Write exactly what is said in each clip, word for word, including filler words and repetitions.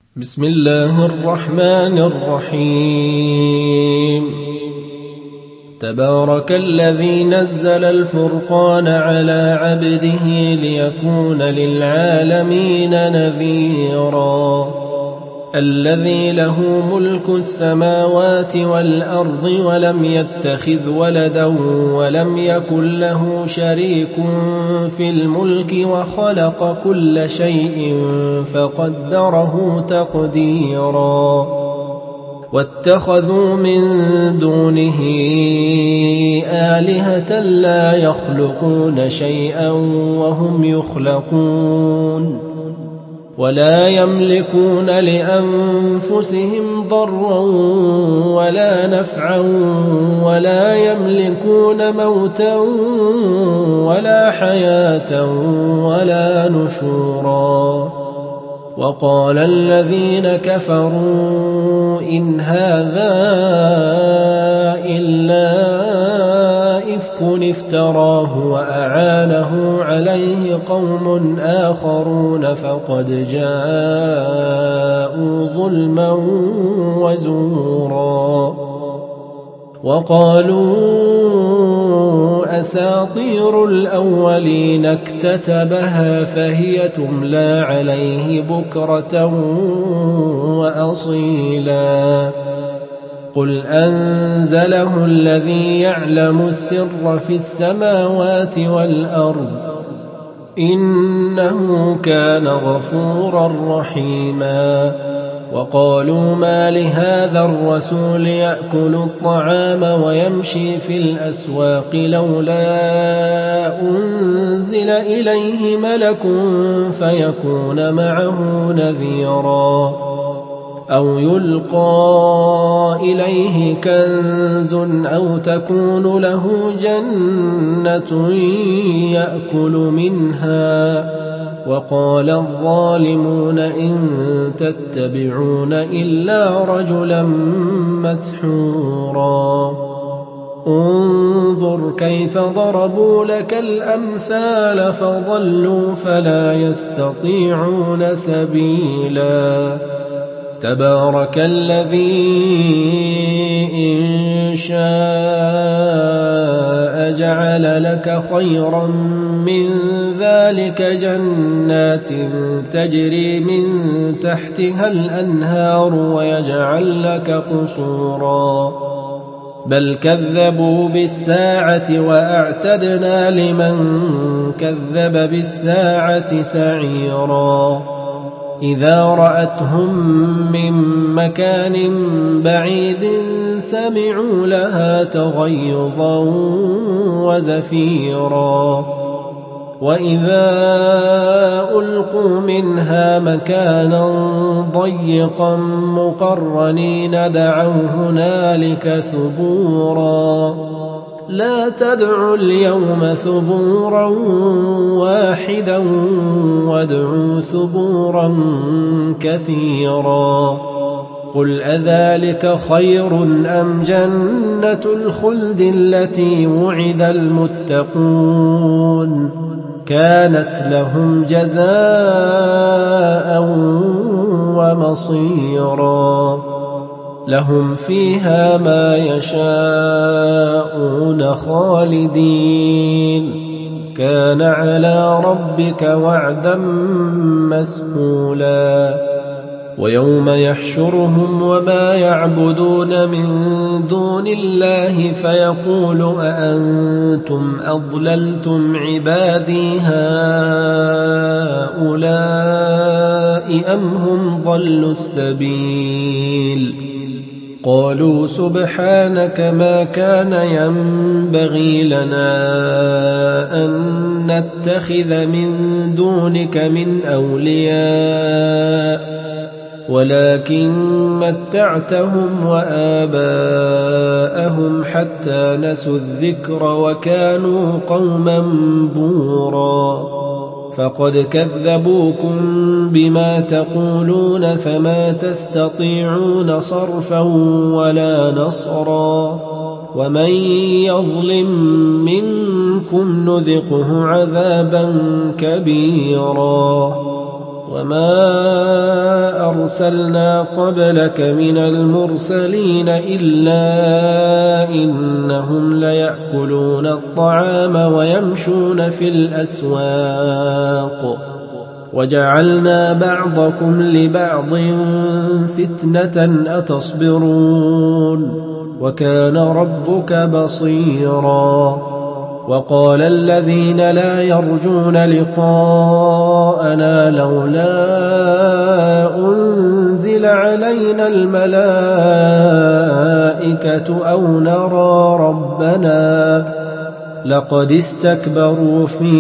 بسم الله الرحمن الرحيم. تبارك الذي نزل الفرقان على عبده ليكون للعالمين نذيرا. الذي له ملك السماوات والأرض ولم يتخذ ولدا ولم يكن له شريك في الملك وخلق كل شيء فقدره تقديرا. واتخذوا من دونه آلهة لا يخلقون شيئا وهم يخلقون ولا يملكون لأنفسهم ضرا ولا نفعا ولا يملكون موتا ولا حياة ولا نشورا. وقال الذين كفروا إن هذا إلا إفك افتراه وأعانه عليه قوم آخرون فقد جاءوا ظلما وزورا. وقالوا أساطير الأولين اكتتبها فهي تملى عليه بكرة وأصيلا. قل أنزله الذي يعلم السر في السماوات والأرض إنه كان غفورا رحيما. وقالوا ما لهذا الرسول يأكل الطعام ويمشي في الأسواق لولا أنزل إليه ملك فيكون معه نذيرا أو يلقى إليه كنز أو تكون له جنة يأكل منها. وقال الظالمون إن تتبعون إلا رجلا مسحورا. انظر كيف ضربوا لك الأمثال فضلوا فلا يستطيعون سبيلا. تبارك الذي إن شاء جعل لك خيرا من ذلك جنات تجري من تحتها الأنهار ويجعل لك قصورا. بل كذبوا بالساعة وأعتدنا لمن كذب بالساعة سعيرا. إذا رأتهم من مكان بعيد سمعوا لها تغيظا وزفيرا. وإذا ألقوا منها مكانا ضيقا مقرنين دعوا هنالك ثبورا. لا تدعوا اليوم ثبورا واحدا وادعوا ثبورا كثيرا. قل أذلك خير أم جنة الخلد التي وعد المتقون كانت لهم جزاء ومصيرا. لهم فيها ما يشاءون خالدين كان على ربك وعدا مسئولا. ويوم يحشرهم وما يعبدون من دون الله فيقول أأنتم أضللتم عبادي هؤلاء أم هم ضلوا السبيل. قالوا سبحانك ما كان ينبغي لنا أن نتخذ من دونك من أولياء ولكن متعتهم وآباءهم حتى نسوا الذكر وكانوا قوما بورا. فقد كذبوكم بما تقولون فما تستطيعون صرفا ولا نصرا. ومن يظلم منكم نذقه عذابا كبيرا. وما أرسلنا قبلك من المرسلين إلا إنهم ليأكلون الطعام ويمشون في الأسواق وجعلنا بعضكم لبعض فتنة أتصبرون وكان ربك بصيرا. وقال الذين لا يرجون لقاءنا لولا أنزل علينا الملائكة أو نرى ربنا لقد استكبروا في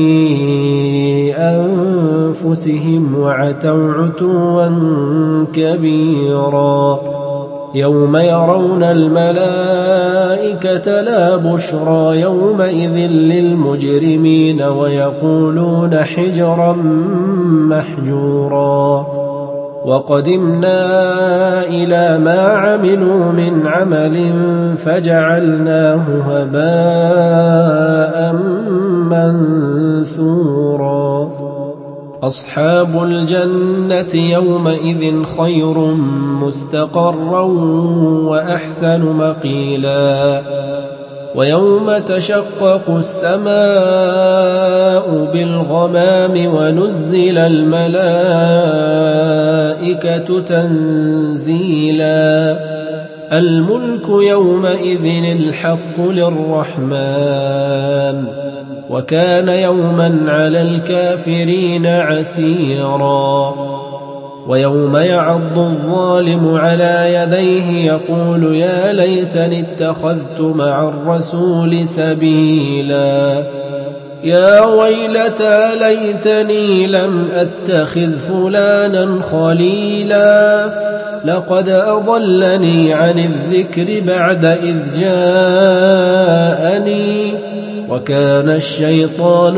أنفسهم وعتوا عتوا كبيرا. يوم يرون الملائكة لا بشرى يومئذ للمجرمين ويقولون حجرا محجورا. وقدمنا إلى ما عملوا من عمل فجعلناه هباء منثورا. أصحاب الجنة يومئذ خير مستقرا وأحسن مقيلا. ويوم تشقق السماء بالغمام ونزل الملائكة تنزيلا. الملك يومئذ الحق للرحمن وكان يوما على الكافرين عسيرا. ويوم يعض الظالم على يديه يقول يا ليتني اتخذت مع الرسول سبيلا. يا ويلتى ليتني لم أتخذ فلانا خليلا لقد أضلني عن الذكر بعد إذ جاءني وكان الشيطان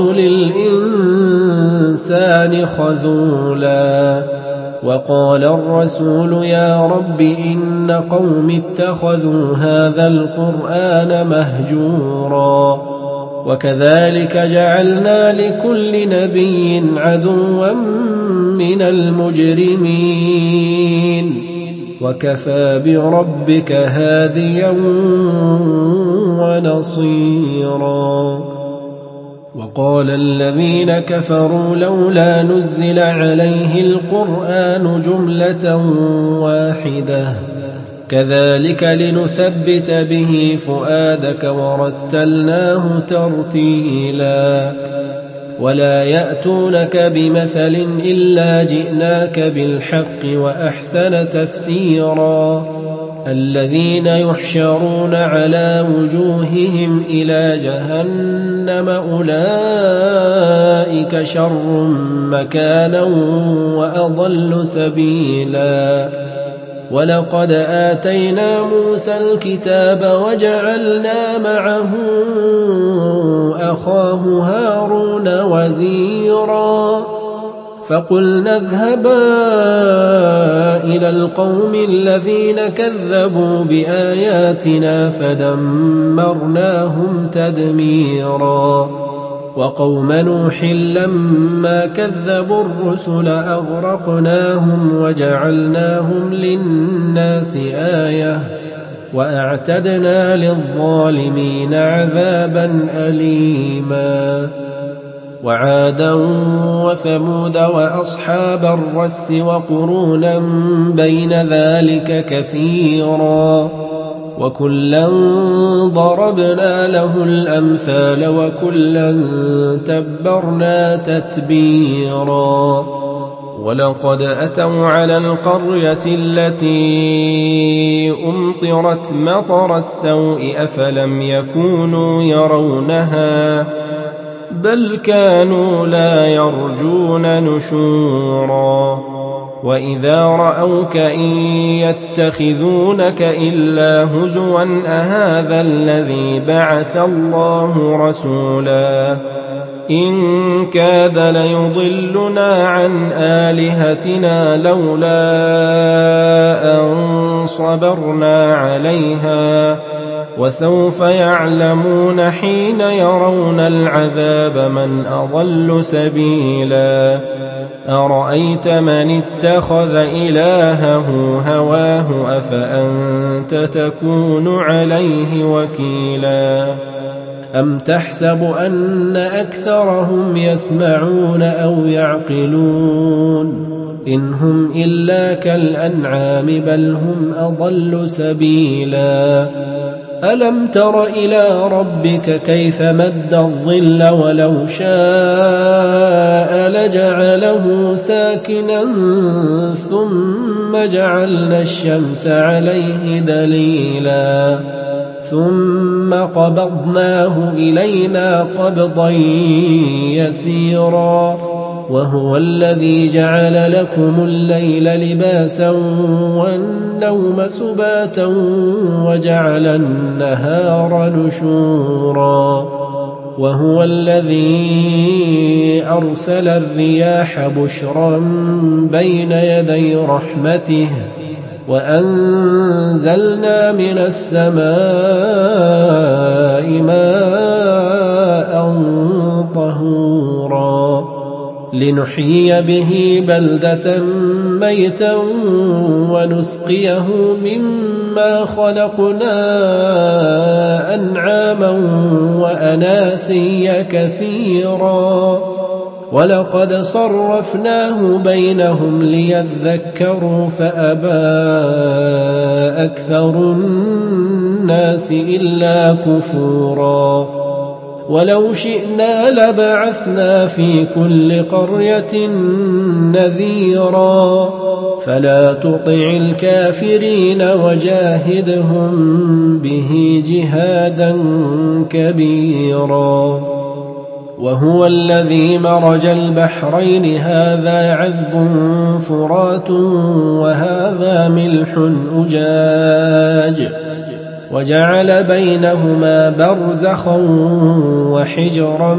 للإنسان خذولا. وقال الرسول يا رب إن قوم اتخذوا هذا القرآن مهجورا. وكذلك جعلنا لكل نبي عدوا من المجرمين وكفى بربك هاديا ونصيرا. وقال الذين كفروا لولا نزل عليه القرآن جملة واحدة كذلك لنثبت به فؤادك ورتلناه ترتيلا. ولا يأتونك بمثل إلا جئناك بالحق وأحسن تفسيرا. الذين يحشرون على وجوههم إلى جهنم أولئك شر مكانا وأضل سبيلا. ولقد آتينا موسى الكتاب وجعلنا معه أخاه هارون وزيرا. فقلنا اذهبا إلى القوم الذين كذبوا بآياتنا فدمرناهم تدميرا. وقوم نوح لما كذبوا الرسل أغرقناهم وجعلناهم للناس آية وأعتدنا للظالمين عذابا أليما. وعادا وثمود وأصحاب الرس وقرونا بين ذلك كثيرا وكلا ضربنا له الأمثال وكلا تبرنا تتبيرا. ولقد أتوا على القرية التي أمطرت مطر السوء أفلم يكونوا يرونها بل كانوا لا يرجون نشورا. وإذا رأوك إن يتخذونك إلا هزوا أهذا الذي بعث الله رسولا إن كاد ليضلنا عن آلهتنا لولا أن صبرنا عليها وسوف يعلمون حين يرون العذاب من أضل سبيلا أرأيت من اتخذ إلهه هواه أفأنت تكون عليه وكيلا أم تحسب أن أكثرهم يسمعون أو يعقلون إن هم إلا كالأنعام بل هم أضل سبيلا ألم تر إلى ربك كيف مد الظل ولو شاء لجعله ساكنا ثم جعلنا الشمس عليه دليلا ثم قبضناه إلينا قبضا يسيرا وهو الذي جعل لكم الليل لباسا والنوم سباتا وجعل النهار نشورا وهو الذي أرسل الرياح بشرا بين يدي رحمته وأنزلنا من السماء ماء طهورا لنحيي به بلدة ميتا ونسقيه مما خلقنا أنعاما وأناسيا كثيرا ولقد صرفناه بينهم ليذكروا فأبى أكثر الناس إلا كفورا ولو شئنا لبعثنا في كل قرية نذيرا فلا تطع الكافرين وجاهدهم به جهادا كبيرا وهو الذي مرج البحرين هذا عذب فرات وهذا ملح أجاج وجعل بينهما برزخا وحجرا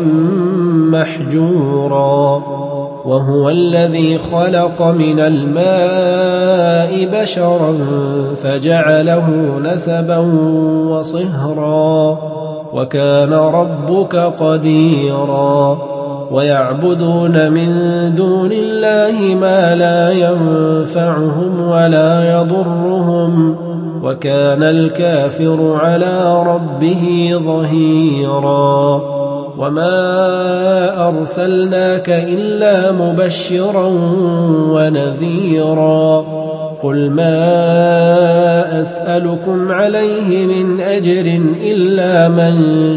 محجورا وهو الذي خلق من الماء بشرا فجعله نسبا وصهرا وكان ربك قديرا ويعبدون من دون الله ما لا ينفعهم ولا يضرهم وكان الكافر على ربه ظهيرا وما أرسلناك إلا مبشرا ونذيرا قل ما أسألكم عليه من أجر إلا من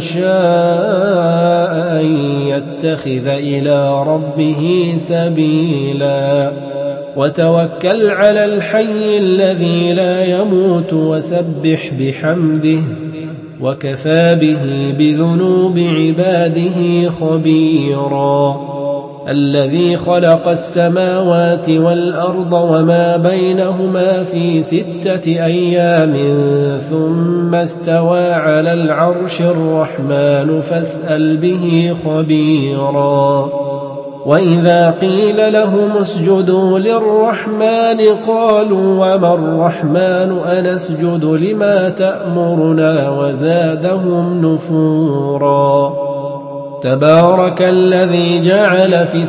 شاء أن يتخذ إلى ربه سبيلا وتوكل على الحي الذي لا يموت وسبح بحمده وكفى به بذنوب عباده خبيرا الذي خلق السماوات والأرض وما بينهما في ستة أيام ثم استوى على العرش الرحمن فاسأل به خبيرا وإذا قيل لهم اسجدوا للرحمن قالوا وما الرحمن أنسجد لما تأمرنا وزادهم نفورا تبارك الذي جعل في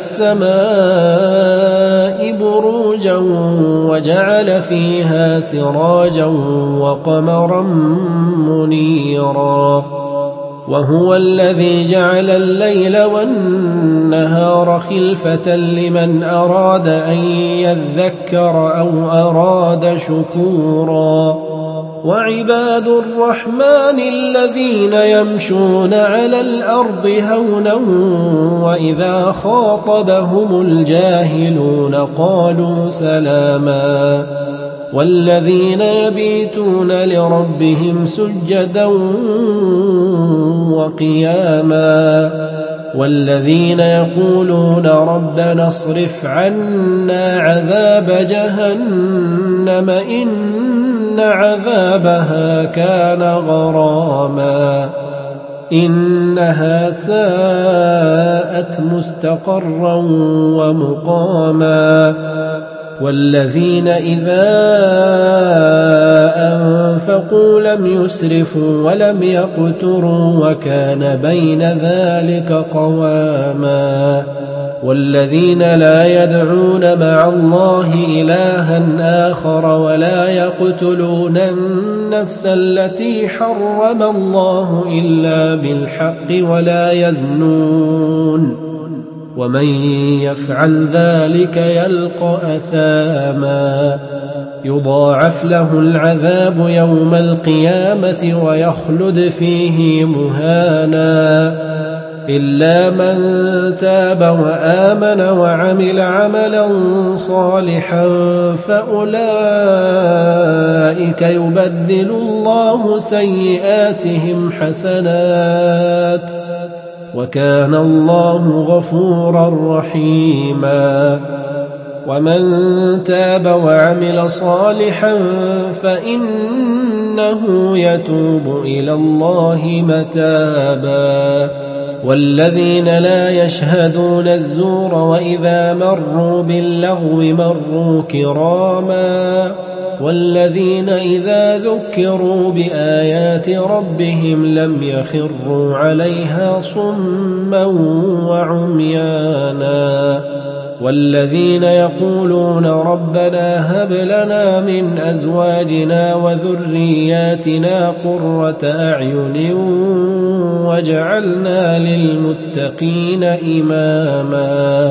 السماء بروجا وجعل فيها سراجا وقمرا منيرا وهو الذي جعل الليل والنهار خلفة لمن أراد أن يذكر أو أراد شكورا وعباد الرحمن الذين يمشون على الأرض هونا وإذا خاطبهم الجاهلون قالوا سلاما والذين يبيتون لربهم سجدا وقياما والذين يقولون ربنا اصرف عنا عذاب جهنم إن عذابها كان غراما إنها ساءت مستقرا ومقاما والذين إذا أنفقوا لم يسرفوا ولم يقتروا وكان بين ذلك قواما والذين لا يدعون مع الله إلها آخر ولا يقتلون النفس التي حرم الله إلا بالحق ولا يزنون ومن يفعل ذلك يلقى أثاما يضاعف له العذاب يوم القيامة ويخلد فيه مهانا إلا من تاب وآمن وعمل عملا صالحا فأولئك يبدل الله سيئاتهم حسنات وكان الله غفورا رحيما ومن تاب وعمل صالحا فإنه يتوب إلى الله متابا والذين لا يشهدون الزور وإذا مروا باللغو مروا كراما والذين إذا ذكروا بآيات ربهم لم يخروا عليها صما وعميانا والذين يقولون ربنا هب لنا من أزواجنا وذرياتنا قرة أعين واجعلنا للمتقين إماما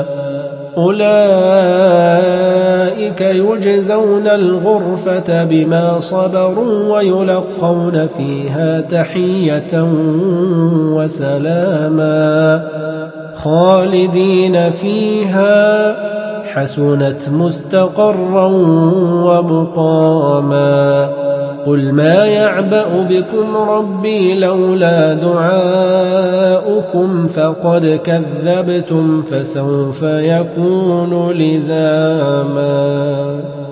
أولئك يجزون الغرفة بما صبروا ويلقون فيها تحية وسلاما خالدين فيها حسنت مستقرا ومقاما قل ما يعبأ بكم ربي لولا دعاؤكم فقد كذبتم فسوف يكون لزاما.